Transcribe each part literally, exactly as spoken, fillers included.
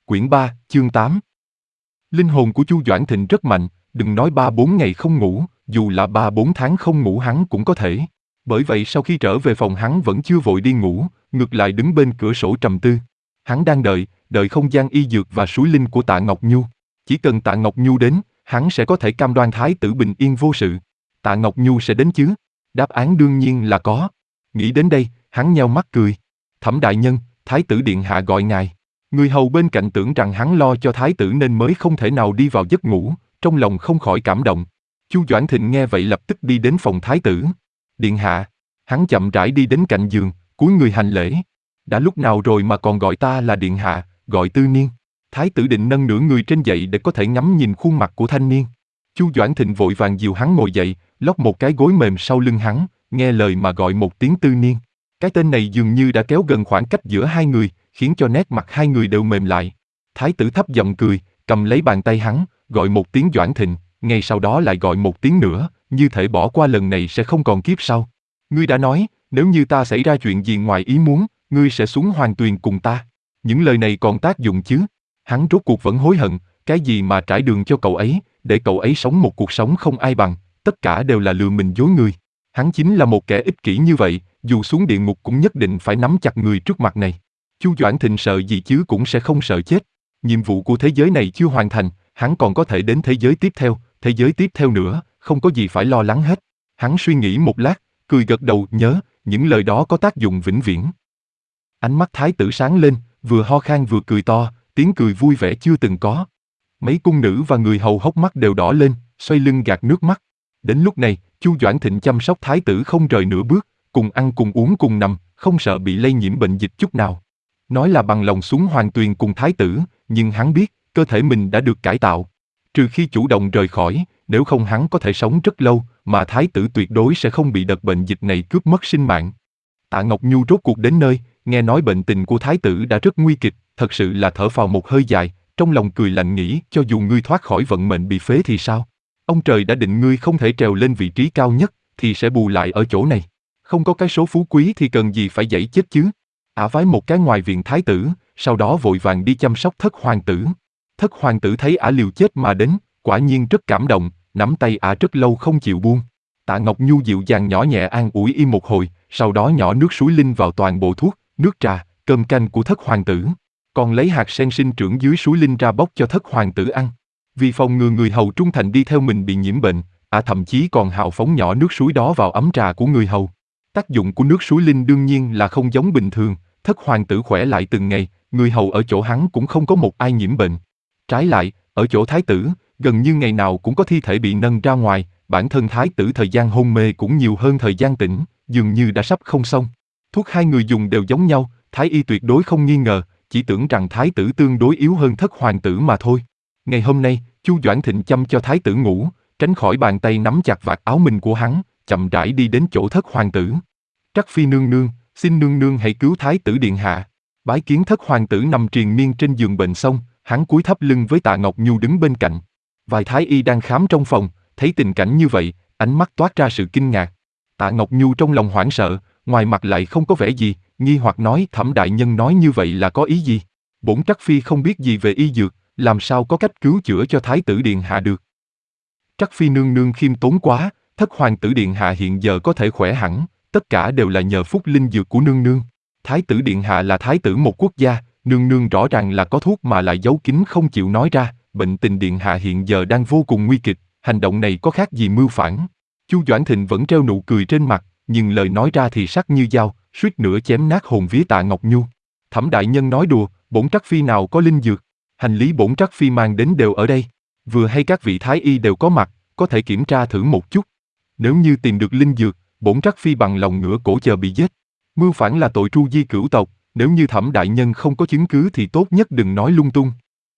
Quyển ba, chương tám. Linh hồn của Chu Doãn Thịnh rất mạnh, đừng nói ba bốn ngày không ngủ, dù là ba bốn tháng không ngủ hắn cũng có thể. Bởi vậy sau khi trở về phòng hắn vẫn chưa vội đi ngủ, ngược lại đứng bên cửa sổ trầm tư. Hắn đang đợi, đợi không gian y dược và suối linh của Tạ Ngọc Nhu. Chỉ cần Tạ Ngọc Nhu đến, hắn sẽ có thể cam đoan thái tử bình yên vô sự. Tạ Ngọc Nhu sẽ đến chứ? Đáp án đương nhiên là có. Nghĩ đến đây, hắn nheo mắt cười. Thẩm đại nhân, thái tử điện hạ gọi ngài. Người hầu bên cạnh tưởng rằng hắn lo cho thái tử nên mới không thể nào đi vào giấc ngủ, trong lòng không khỏi cảm động. Chu Doãn Thịnh nghe vậy lập tức đi đến phòng thái tử. Điện hạ. Hắn chậm rãi đi đến cạnh giường, cúi người hành lễ. Đã lúc nào rồi mà còn gọi ta là điện hạ, gọi Tư Niên. Thái tử định nâng nửa người trên dậy để có thể ngắm nhìn khuôn mặt của thanh niên. Chu Doãn Thịnh vội vàng dìu hắn ngồi dậy, lót một cái gối mềm sau lưng hắn, nghe lời mà gọi một tiếng Tư Niên. Cái tên này dường như đã kéo gần khoảng cách giữa hai người, khiến cho nét mặt hai người đều mềm lại. Thái tử thấp giọng cười, cầm lấy bàn tay hắn, gọi một tiếng Doãn Thịnh, ngay sau đó lại gọi một tiếng nữa, như thể bỏ qua lần này sẽ không còn kiếp sau. Ngươi đã nói, nếu như ta xảy ra chuyện gì ngoài ý muốn, ngươi sẽ xuống Hoàng Tuyền cùng ta. Những lời này còn tác dụng chứ? Hắn rốt cuộc vẫn hối hận, cái gì mà trải đường cho cậu ấy, để cậu ấy sống một cuộc sống không ai bằng, tất cả đều là lừa mình dối người. Hắn chính là một kẻ ích kỷ như vậy, dù xuống địa ngục cũng nhất định phải nắm chặt người trước mặt này. Chu Doãn Thịnh sợ gì chứ cũng sẽ không sợ chết. Nhiệm vụ của thế giới này chưa hoàn thành, hắn còn có thể đến thế giới tiếp theo, thế giới tiếp theo nữa, không có gì phải lo lắng hết. Hắn suy nghĩ một lát, cười gật đầu, nhớ, những lời đó có tác dụng vĩnh viễn. Ánh mắt thái tử sáng lên, vừa ho khan vừa cười to, tiếng cười vui vẻ chưa từng có. Mấy cung nữ và người hầu hốc mắt đều đỏ lên, xoay lưng gạt nước mắt. Đến lúc này, Chu Doãn Thịnh chăm sóc thái tử không rời nửa bước, cùng ăn cùng uống cùng nằm, không sợ bị lây nhiễm bệnh dịch chút nào. Nói là bằng lòng xuống Hoàng Tuyền cùng thái tử, nhưng hắn biết, cơ thể mình đã được cải tạo. Trừ khi chủ động rời khỏi, nếu không hắn có thể sống rất lâu, mà thái tử tuyệt đối sẽ không bị đợt bệnh dịch này cướp mất sinh mạng. Tạ Ngọc Nhu rốt cuộc đến nơi, nghe nói bệnh tình của thái tử đã rất nguy kịch, thật sự là thở phào một hơi dài, trong lòng cười lạnh nghĩ, cho dù ngươi thoát khỏi vận mệnh bị phế thì sao? Ông trời đã định ngươi không thể trèo lên vị trí cao nhất, thì sẽ bù lại ở chỗ này. Không có cái số phú quý thì cần gì phải giãy chết chứ? Ả vái một cái ngoài viện thái tử, sau đó vội vàng đi chăm sóc thất hoàng tử. Thất hoàng tử thấy Ả liều chết mà đến, quả nhiên rất cảm động, nắm tay Ả rất lâu không chịu buông. Tạ Ngọc Nhu dịu dàng nhỏ nhẹ an ủi y một hồi, sau đó nhỏ nước suối linh vào toàn bộ thuốc, nước trà, cơm canh của thất hoàng tử. Còn lấy hạt sen sinh trưởng dưới suối linh ra bóc cho thất hoàng tử ăn. Vì phòng ngừa người hầu trung thành đi theo mình bị nhiễm bệnh, Ả thậm chí còn hào phóng nhỏ nước suối đó vào ấm trà của người hầu. Tác dụng của nước suối linh đương nhiên là không giống bình thường, thất hoàng tử khỏe lại từng ngày, người hầu ở chỗ hắn cũng không có một ai nhiễm bệnh. Trái lại, ở chỗ thái tử, gần như ngày nào cũng có thi thể bị nâng ra ngoài, bản thân thái tử thời gian hôn mê cũng nhiều hơn thời gian tỉnh, dường như đã sắp không xong. Thuốc hai người dùng đều giống nhau, thái y tuyệt đối không nghi ngờ, chỉ tưởng rằng thái tử tương đối yếu hơn thất hoàng tử mà thôi. Ngày hôm nay, Chu Doãn Thịnh chăm cho thái tử ngủ, tránh khỏi bàn tay nắm chặt vạt áo mình của hắn, chậm rãi đi đến chỗ thất hoàng tử. Trắc phi nương nương, xin nương nương hãy cứu thái tử điện hạ. Bái kiến thất hoàng tử nằm triền miên trên giường bệnh xong, hắn cúi thấp lưng với Tạ Ngọc Nhu đứng bên cạnh. Vài thái y đang khám trong phòng, thấy tình cảnh như vậy, ánh mắt toát ra sự kinh ngạc. Tạ Ngọc Nhu trong lòng hoảng sợ, ngoài mặt lại không có vẻ gì, nghi hoặc nói Thẩm đại nhân nói như vậy là có ý gì? Bổn Trắc phi không biết gì về y dược, làm sao có cách cứu chữa cho thái tử điện hạ được? Trắc phi nương nương khiêm tốn quá, thất hoàng tử điện hạ hiện giờ có thể khỏe hẳn, tất cả đều là nhờ phúc linh dược của nương nương. Thái tử điện hạ là thái tử một quốc gia, nương nương rõ ràng là có thuốc mà lại giấu kín không chịu nói ra, bệnh tình điện hạ hiện giờ đang vô cùng nguy kịch, hành động này có khác gì mưu phản? Chu Doãn Thịnh vẫn treo nụ cười trên mặt, nhưng lời nói ra thì sắc như dao, suýt nữa chém nát hồn vía Tạ Ngọc Nhu. Thẩm đại nhân nói đùa, bổn Trắc phi nào có linh dược, hành lý bổn Trắc phi mang đến đều ở đây, vừa hay các vị thái y đều có mặt, có thể kiểm tra thử một chút. Nếu như tìm được linh dược, bổn Trắc phi bằng lòng ngửa cổ chờ bị giết. Mưu phản là tội tru di cửu tộc, nếu như Thẩm đại nhân không có chứng cứ thì tốt nhất đừng nói lung tung.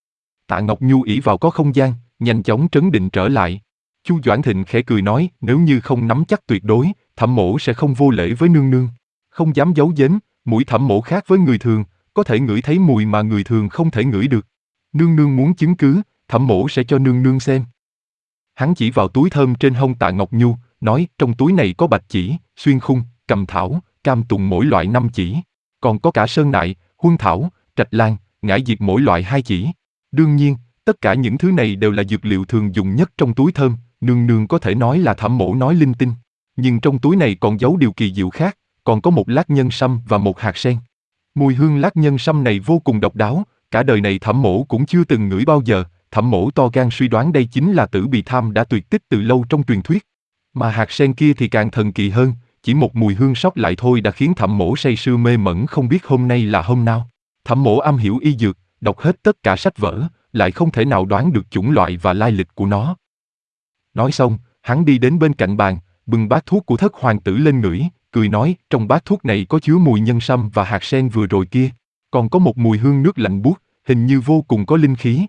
Tạ Ngọc Nhu ỷ vào có không gian, nhanh chóng trấn định trở lại. Chu Doãn Thịnh khẽ cười nói, nếu như không nắm chắc tuyệt đối, Thẩm mỗ sẽ không vô lễ với nương nương. Không dám giấu giếm, mũi Thẩm mỗ khác với người thường, có thể ngửi thấy mùi mà người thường không thể ngửi được. Nương nương muốn chứng cứ, Thẩm mỗ sẽ cho nương nương xem. Hắn chỉ vào túi thơm trên hông Tạ Ngọc Nhu, nói trong túi này có bạch chỉ, xuyên khung, cầm thảo, cam tùng mỗi loại năm chỉ, còn có cả sơn nại, huân thảo, trạch lan, ngải diệp mỗi loại hai chỉ. Đương nhiên, tất cả những thứ này đều là dược liệu thường dùng nhất trong túi thơm, nương nương có thể nói là Thẩm mỗ nói linh tinh. Nhưng trong túi này còn giấu điều kỳ diệu khác, còn có một lát nhân sâm và một hạt sen. Mùi hương lát nhân sâm này vô cùng độc đáo, cả đời này Thẩm mỗ cũng chưa từng ngửi bao giờ. Thẩm mỗ to gan suy đoán đây chính là tử bì tham đã tuyệt tích từ lâu trong truyền thuyết. Mà hạt sen kia thì càng thần kỳ hơn, chỉ một mùi hương sót lại thôi đã khiến Thẩm mỗ say sưa mê mẩn không biết hôm nay là hôm nào. Thẩm mỗ am hiểu y dược, đọc hết tất cả sách vở, lại không thể nào đoán được chủng loại và lai lịch của nó. Nói xong, hắn đi đến bên cạnh bàn, bưng bát thuốc của thất hoàng tử lên ngửi, cười nói, trong bát thuốc này có chứa mùi nhân sâm và hạt sen vừa rồi kia, còn có một mùi hương nước lạnh buốt, hình như vô cùng có linh khí.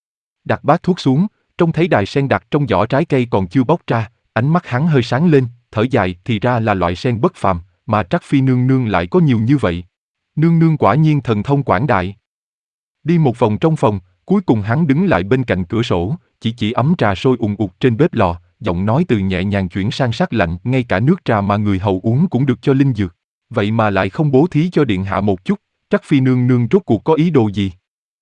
Đặt bát thuốc xuống, trông thấy đài sen đặt trong giỏ trái cây còn chưa bóc ra, ánh mắt hắn hơi sáng lên, thở dài, thì ra là loại sen bất phàm, mà Trắc Phi nương nương lại có nhiều như vậy. Nương nương quả nhiên thần thông quảng đại. Đi một vòng trong phòng, cuối cùng hắn đứng lại bên cạnh cửa sổ, chỉ chỉ ấm trà sôi ùn ùn trên bếp lò, giọng nói từ nhẹ nhàng chuyển sang sắc lạnh, ngay cả nước trà mà người hầu uống cũng được cho linh dược, vậy mà lại không bố thí cho điện hạ một chút, Trắc Phi nương nương rốt cuộc có ý đồ gì?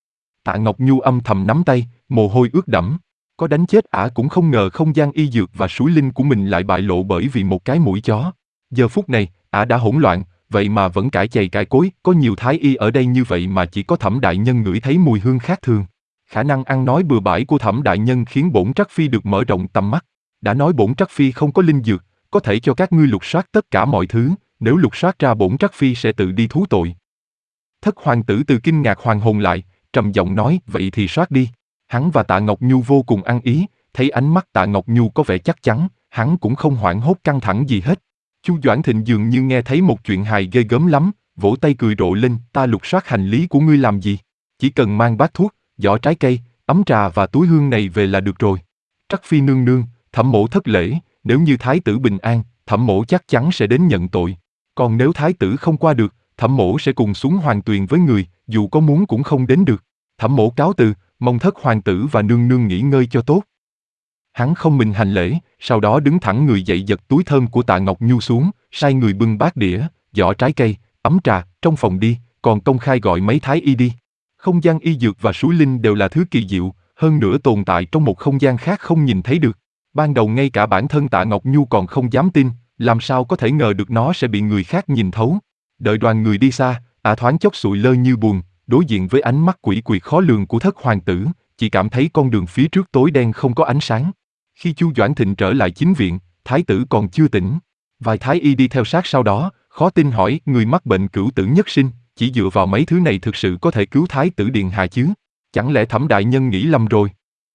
Tạ Ngọc Nhu âm thầm nắm tay, mồ hôi ướt đẫm, có đánh chết ả cũng không ngờ không gian y dược và suối linh của mình lại bại lộ bởi vì một cái mũi chó. Giờ phút này, ả đã hỗn loạn, vậy mà vẫn cãi chày cãi cối, có nhiều thái y ở đây như vậy mà chỉ có Thẩm đại nhân ngửi thấy mùi hương khác thường. Khả năng ăn nói bừa bãi của Thẩm đại nhân khiến bổn Trắc Phi được mở rộng tầm mắt. Đã nói bổn Trắc Phi không có linh dược, có thể cho các ngươi lục soát tất cả mọi thứ, nếu lục soát ra bổn Trắc Phi sẽ tự đi thú tội. Thất hoàng tử từ kinh ngạc hoàn hồn lại, trầm giọng nói, vậy thì soát đi. Hắn và Tạ Ngọc Nhu vô cùng ăn ý, thấy ánh mắt Tạ Ngọc Nhu có vẻ chắc chắn, hắn cũng không hoảng hốt căng thẳng gì hết. Chu Doãn Thịnh dường như nghe thấy một chuyện hài ghê gớm lắm, vỗ tay cười rộ lên, ta lục soát hành lý của ngươi làm gì? Chỉ cần mang bát thuốc, giỏ trái cây, ấm trà và túi hương này về là được rồi. Trắc Phi nương nương, Thẩm mỗ thất lễ, nếu như thái tử bình an, Thẩm mỗ chắc chắn sẽ đến nhận tội. Còn nếu thái tử không qua được, Thẩm mỗ sẽ cùng xuống hoàng tuyền với người, dù có muốn cũng không đến được. Thẩm mỗ cáo từ, mong thất hoàng tử và nương nương nghỉ ngơi cho tốt. Hắn không mình hành lễ, sau đó đứng thẳng người dậy giật túi thơm của Tạ Ngọc Nhu xuống, sai người bưng bát đĩa, giỏ trái cây, ấm trà, trong phòng đi, còn công khai gọi mấy thái y đi. Không gian y dược và suối linh đều là thứ kỳ diệu, hơn nữa tồn tại trong một không gian khác không nhìn thấy được. Ban đầu ngay cả bản thân Tạ Ngọc Nhu còn không dám tin, làm sao có thể ngờ được nó sẽ bị người khác nhìn thấu. Đợi đoàn người đi xa, ả thoáng chốc sụi lơ như buồn, đối diện với ánh mắt quỷ quyệt khó lường của thất hoàng tử, chỉ cảm thấy con đường phía trước tối đen không có ánh sáng. Khi Chu Doãn Thịnh trở lại chính viện, thái tử còn chưa tỉnh. Vài thái y đi theo sát sau đó, khó tin hỏi, người mắc bệnh cửu tử nhất sinh, chỉ dựa vào mấy thứ này thực sự có thể cứu thái tử điện hạ chứ? Chẳng lẽ Thẩm đại nhân nghĩ lầm rồi?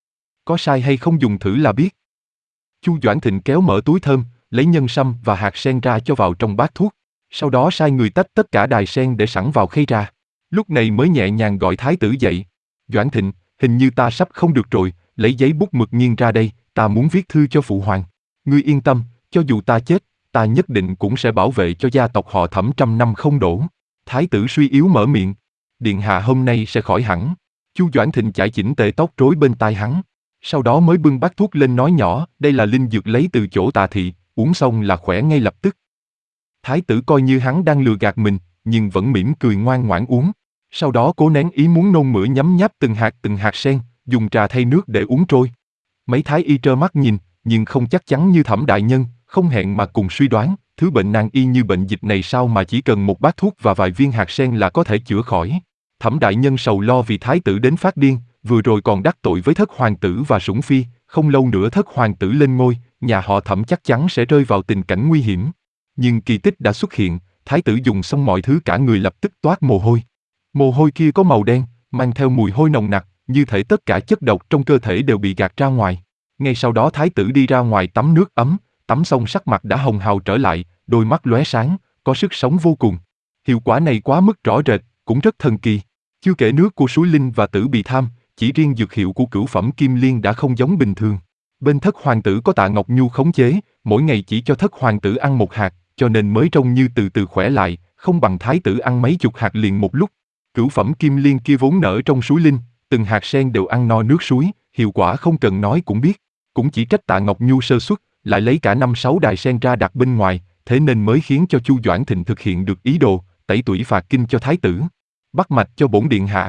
Có sai hay không dùng thử là biết. Chu Doãn Thịnh kéo mở túi thơm, lấy nhân sâm và hạt sen ra cho vào trong bát thuốc, sau đó sai người tách tất cả đài sen để sẵn vào khay trà. Lúc này mới nhẹ nhàng gọi thái tử dậy. Doãn Thịnh, hình như ta sắp không được rồi, lấy giấy bút mực nghiêng ra đây, ta muốn viết thư cho phụ hoàng. Ngươi yên tâm, cho dù ta chết, ta nhất định cũng sẽ bảo vệ cho gia tộc họ Thẩm trăm năm không đổ. Thái tử suy yếu mở miệng. Điện hạ hôm nay sẽ khỏi hẳn. Chu Doãn Thịnh chải chỉnh tề tóc rối bên tai hắn. Sau đó mới bưng bát thuốc lên nói nhỏ, đây là linh dược lấy từ chỗ Tà thị, uống xong là khỏe ngay lập tức. Thái tử coi như hắn đang lừa gạt mình, nhưng vẫn mỉm cười ngoan ngoãn uống. Sau đó cố nén ý muốn nôn mửa nhấm nháp từng hạt từng hạt sen, dùng trà thay nước để uống trôi. Mấy thái y trơ mắt nhìn, nhưng không chắc chắn như Thẩm đại nhân, không hẹn mà cùng suy đoán, thứ bệnh nan y như bệnh dịch này sao mà chỉ cần một bát thuốc và vài viên hạt sen là có thể chữa khỏi. Thẩm đại nhân sầu lo vì thái tử đến phát điên, vừa rồi còn đắc tội với thất hoàng tử và sủng phi, không lâu nữa thất hoàng tử lên ngôi, nhà họ Thẩm chắc chắn sẽ rơi vào tình cảnh nguy hiểm. Nhưng kỳ tích đã xuất hiện, thái tử dùng xong mọi thứ cả người lập tức toát mồ hôi. Mồ hôi kia có màu đen, mang theo mùi hôi nồng nặc, như thể tất cả chất độc trong cơ thể đều bị gạt ra ngoài. Ngay sau đó thái tử đi ra ngoài tắm nước ấm, tắm xong sắc mặt đã hồng hào trở lại, đôi mắt lóe sáng, có sức sống vô cùng. Hiệu quả này quá mức rõ rệt, cũng rất thần kỳ. Chưa kể nước của suối linh và tử bì tham, chỉ riêng dược hiệu của cửu phẩm kim liên đã không giống bình thường. Bên thất hoàng tử có Tạ Ngọc Nhu khống chế, mỗi ngày chỉ cho thất hoàng tử ăn một hạt, cho nên mới trông như từ từ khỏe lại, không bằng thái tử ăn mấy chục hạt liền một lúc. Cửu phẩm kim liên kia vốn nở trong suối linh, từng hạt sen đều ăn no nước suối, hiệu quả không cần nói cũng biết. Cũng chỉ trách Tạ Ngọc Nhu sơ suất, lại lấy cả năm sáu đài sen ra đặt bên ngoài, thế nên mới khiến cho Chu Doãn Thịnh thực hiện được ý đồ, tẩy tủy phạt kinh cho thái tử. Bắt mạch cho bổn điện hạ.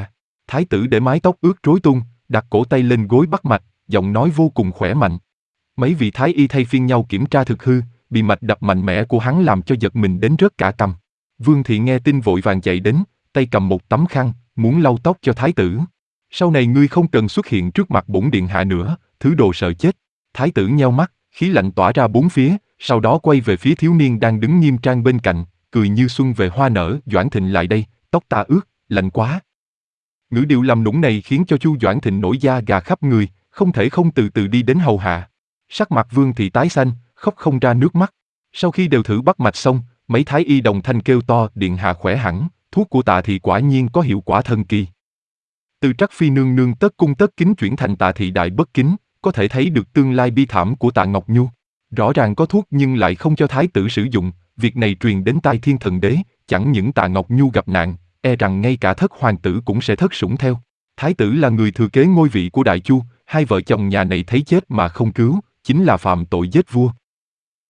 Thái tử để mái tóc ướt rối tung, đặt cổ tay lên gối bắt mạch, giọng nói vô cùng khỏe mạnh. Mấy vị thái y thay phiên nhau kiểm tra thực hư, bị mạch đập mạnh mẽ của hắn làm cho giật mình đến rớt cả cằm. Vương Thị nghe tin vội vàng chạy đến, tay cầm một tấm khăn, muốn lau tóc cho thái tử. Sau này ngươi không cần xuất hiện trước mặt bổn điện hạ nữa, thứ đồ sợ chết. Thái tử nheo mắt, khí lạnh tỏa ra bốn phía, sau đó quay về phía thiếu niên đang đứng nghiêm trang bên cạnh, cười như xuân về hoa nở. Doãn Thịnh lại đây, tóc ta ướt, lạnh quá. Ngữ điệu làm nũng này khiến cho Chu Doãn Thịnh nổi da gà khắp người, không thể không từ từ đi đến hầu hạ. Sắc mặt Vương Thị tái xanh, khóc không ra nước mắt. Sau khi đều thử bắt mạch xong, mấy thái y đồng thanh kêu to, điện hạ khỏe hẳn, thuốc của Tạ Thị quả nhiên có hiệu quả thần kỳ. Từ Trắc Phi nương nương tất cung tất kính chuyển thành Tạ Thị đại bất kính, có thể thấy được tương lai bi thảm của Tạ Ngọc Nhu. Rõ ràng có thuốc nhưng lại không cho thái tử sử dụng, việc này truyền đến tai Thiên Thần Đế, chẳng những Tạ Ngọc Nhu gặp nạn, e rằng ngay cả thất hoàng tử cũng sẽ thất sủng theo. Thái tử là người thừa kế ngôi vị của Đại Chu, hai vợ chồng nhà này thấy chết mà không cứu, chính là phạm tội giết vua.